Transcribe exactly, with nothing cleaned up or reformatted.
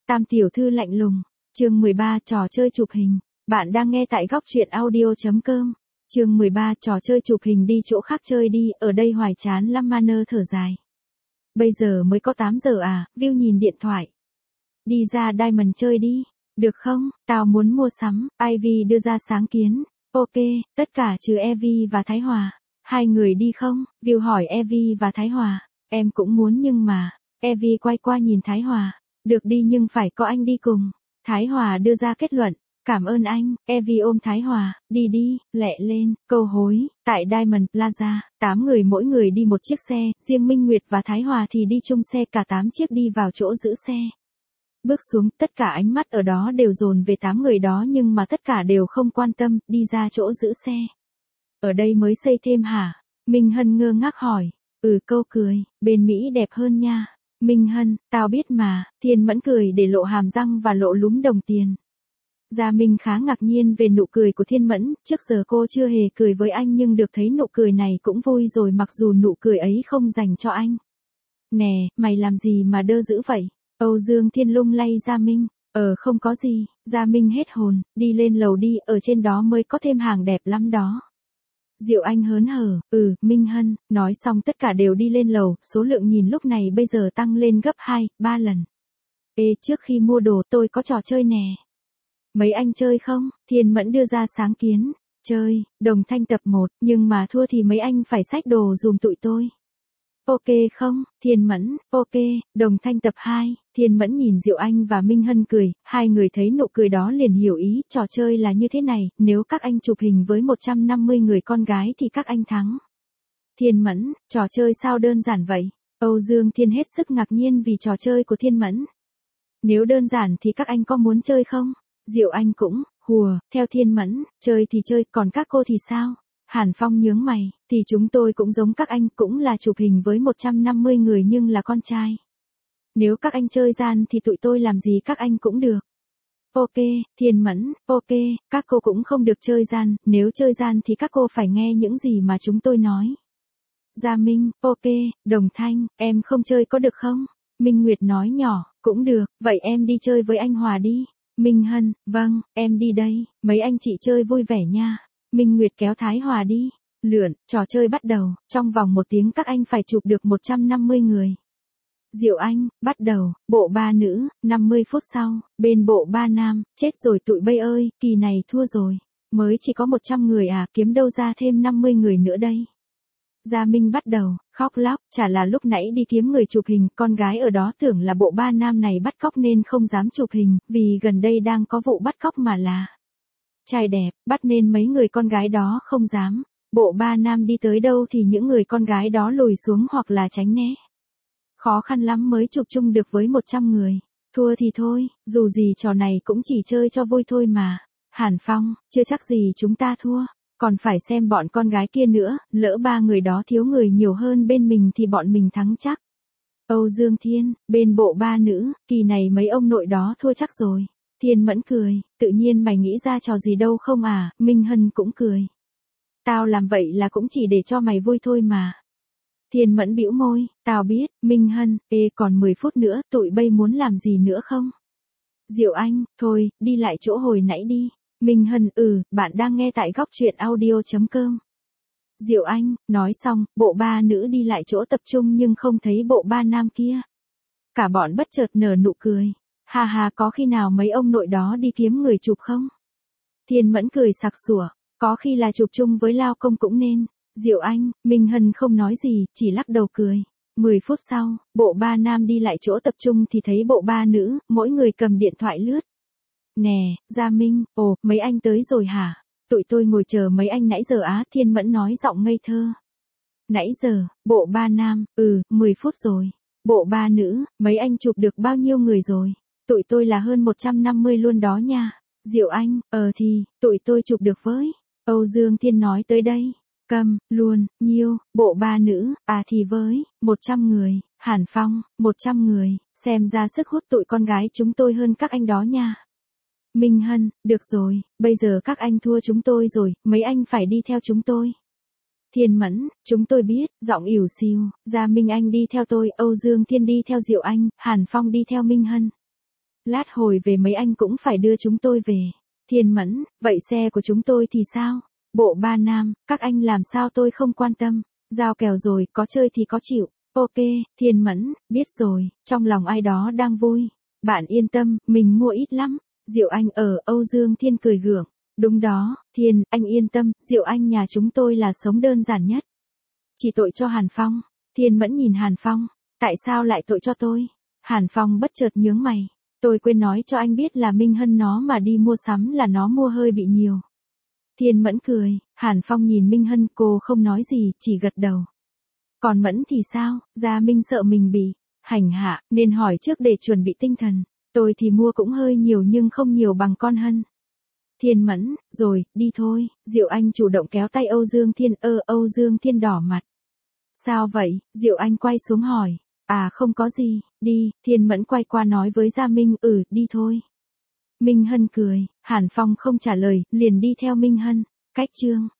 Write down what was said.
Tam tiểu thư lạnh lùng. Chương mười ba trò chơi chụp hình. Bạn đang nghe tại góc truyện audio chấm com. Chương mười ba trò chơi chụp hình đi chỗ khác chơi đi, ở đây hoài chán lắm Manner thở dài. Bây giờ mới có tám giờ à, View nhìn điện thoại. Đi ra Diamond chơi đi, được không, tao muốn mua sắm, Ivy đưa ra sáng kiến. Ok, tất cả trừ Evie và Thái Hòa. Hai người đi không? View hỏi Evie và Thái Hòa. Em cũng muốn nhưng mà, Evie quay qua nhìn Thái Hòa. Được đi nhưng phải có anh đi cùng. Thái Hòa đưa ra kết luận. Cảm ơn anh, Evie ôm Thái Hòa, đi đi, lẹ lên, câu hối, tại Diamond Plaza, tám người mỗi người đi một chiếc xe, riêng Minh Nguyệt và Thái Hòa thì đi chung xe cả tám chiếc đi vào chỗ giữ xe. Bước xuống, tất cả ánh mắt ở đó đều dồn về tám người đó nhưng mà tất cả đều không quan tâm, đi ra chỗ giữ xe. Ở đây mới xây thêm hả? Minh Hân ngơ ngác hỏi. Ừ, câu cười, bên Mỹ đẹp hơn nha. Minh Hân, tao biết mà, Thiên Mẫn cười để lộ hàm răng và lộ lúm đồng tiền. Gia Minh khá ngạc nhiên về nụ cười của Thiên Mẫn, trước giờ cô chưa hề cười với anh nhưng được thấy nụ cười này cũng vui rồi mặc dù nụ cười ấy không dành cho anh. Nè, mày làm gì mà đơ dữ vậy? Âu Dương Thiên lung lay Gia Minh. Ờ không có gì, Gia Minh hết hồn, đi lên lầu đi, ở trên đó mới có thêm hàng đẹp lắm đó. Diệu Anh hớn hở, ừ, Minh Hân, nói xong tất cả đều đi lên lầu, số lượng nhìn lúc này bây giờ tăng lên gấp hai, ba lần. Ê, trước khi mua đồ tôi có trò chơi nè. Mấy anh chơi không? Thiên Mẫn đưa ra sáng kiến. Chơi, đồng thanh tập một, nhưng mà thua thì mấy anh phải xách đồ dùm tụi tôi. Ok không? Thiên Mẫn, ok, đồng thanh tập hai. Thiên Mẫn nhìn Diệu Anh và Minh Hân cười, hai người thấy nụ cười đó liền hiểu ý, trò chơi là như thế này, nếu các anh chụp hình với một trăm năm mươi người con gái thì các anh thắng. Thiên Mẫn, trò chơi sao đơn giản vậy? Âu Dương Thiên hết sức ngạc nhiên vì trò chơi của Thiên Mẫn. Nếu đơn giản thì các anh có muốn chơi không? Diệu Anh cũng, hùa, theo Thiên Mẫn, chơi thì chơi, còn các cô thì sao? Hàn Phong nhướng mày, thì chúng tôi cũng giống các anh, cũng là chụp hình với một trăm năm mươi người nhưng là con trai. Nếu các anh chơi gian thì tụi tôi làm gì các anh cũng được. Ok, Thiên Mẫn, ok, các cô cũng không được chơi gian, nếu chơi gian thì các cô phải nghe những gì mà chúng tôi nói. Gia Minh, ok, Đồng Thanh, em không chơi có được không? Minh Nguyệt nói nhỏ, cũng được, vậy em đi chơi với anh Hòa đi. Minh Hân, vâng, em đi đây, mấy anh chị chơi vui vẻ nha. Minh Nguyệt kéo Thái Hòa đi. Lượn, trò chơi bắt đầu, trong vòng một tiếng các anh phải chụp được một trăm năm mươi người. Diệu Anh, bắt đầu, bộ ba nữ, năm mươi phút sau, bên bộ ba nam, chết rồi tụi bay ơi, kỳ này thua rồi. Mới chỉ có một trăm người à, kiếm đâu ra thêm năm mươi người nữa đây. Gia Minh bắt đầu, khóc lóc, chả là lúc nãy đi kiếm người chụp hình, con gái ở đó tưởng là bộ ba nam này bắt cóc nên không dám chụp hình, vì gần đây đang có vụ bắt cóc mà là trai đẹp, bắt nên mấy người con gái đó không dám. Bộ ba nam đi tới đâu thì những người con gái đó lùi xuống hoặc là tránh né. Khó khăn lắm mới chụp chung được với một trăm người. Thua thì thôi, dù gì trò này cũng chỉ chơi cho vui thôi mà. Hàn Phong, chưa chắc gì chúng ta thua. Còn phải xem bọn con gái kia nữa, lỡ ba người đó thiếu người nhiều hơn bên mình thì bọn mình thắng chắc. Âu Dương Thiên, bên bộ ba nữ, kỳ này mấy ông nội đó thua chắc rồi. Thiên Mẫn cười, tự nhiên mày nghĩ ra trò gì đâu không à, Minh Hân cũng cười. Tao làm vậy là cũng chỉ để cho mày vui thôi mà. Thiên Mẫn bĩu môi, tao biết, Minh Hân, ê còn mười phút nữa, tụi bay muốn làm gì nữa không? Diệu Anh, thôi, đi lại chỗ hồi nãy đi. Minh Hân, ừ, bạn đang nghe tại góc truyện audio chấm com. Diệu Anh, nói xong, bộ ba nữ đi lại chỗ tập trung nhưng không thấy bộ ba nam kia. Cả bọn bất chợt nở nụ cười. Hà hà, có khi nào mấy ông nội đó đi kiếm người chụp không? Thiên Mẫn cười sặc sủa, có khi là chụp chung với Lao Công cũng nên. Diệu Anh, Minh Hân không nói gì, chỉ lắc đầu cười. mười phút sau, bộ ba nam đi lại chỗ tập trung thì thấy bộ ba nữ, mỗi người cầm điện thoại lướt. Nè, Gia Minh, ồ, mấy anh tới rồi hả? Tụi tôi ngồi chờ mấy anh nãy giờ á, Thiên Mẫn nói giọng ngây thơ. Nãy giờ, bộ ba nam, ừ, mười phút rồi. Bộ ba nữ, mấy anh chụp được bao nhiêu người rồi? Tụi tôi là hơn một trăm năm mươi luôn đó nha. Diệu Anh, ờ thì, tụi tôi chụp được với. Âu Dương Thiên nói tới đây. Cầm, luôn, nhiêu, bộ ba nữ, à thì với, một trăm người. Hàn Phong, một trăm người, xem ra sức hút tụi con gái chúng tôi hơn các anh đó nha. Minh Hân, được rồi, bây giờ các anh thua chúng tôi rồi, mấy anh phải đi theo chúng tôi. Thiên Mẫn, chúng tôi biết, giọng ỉu xìu, Gia Minh anh đi theo tôi, Âu Dương Thiên đi theo Diệu Anh, Hàn Phong đi theo Minh Hân. Lát hồi về mấy anh cũng phải đưa chúng tôi về. Thiên Mẫn, vậy xe của chúng tôi thì sao? Bộ ba nam, các anh làm sao tôi không quan tâm. Giao kèo rồi, có chơi thì có chịu. Ok, Thiên Mẫn, biết rồi, trong lòng ai đó đang vui. Bạn yên tâm, mình mua ít lắm. Diệu Anh ở, Âu Dương Thiên cười gượng. Đúng đó, Thiên, anh yên tâm, Diệu Anh nhà chúng tôi là sống đơn giản nhất. Chỉ tội cho Hàn Phong. Thiên Mẫn nhìn Hàn Phong. Tại sao lại tội cho tôi? Hàn Phong bất chợt nhướng mày. Tôi quên nói cho anh biết là Minh Hân nó mà đi mua sắm là nó mua hơi bị nhiều. Thiên Mẫn cười, Hàn Phong nhìn Minh Hân, cô không nói gì, chỉ gật đầu. Còn Mẫn thì sao, Gia Minh sợ mình bị hành hạ, nên hỏi trước để chuẩn bị tinh thần. Tôi thì mua cũng hơi nhiều nhưng không nhiều bằng con Hân. Thiên Mẫn, rồi, đi thôi. Diệu Anh chủ động kéo tay Âu Dương Thiên. Ơ, Âu Dương Thiên đỏ mặt. Sao vậy? Diệu Anh quay xuống hỏi. À không có gì, đi. Thiên Mẫn quay qua nói với Gia Minh. Ừ, đi thôi. Minh Hân cười, Hàn Phong không trả lời, liền đi theo Minh Hân. Cách chương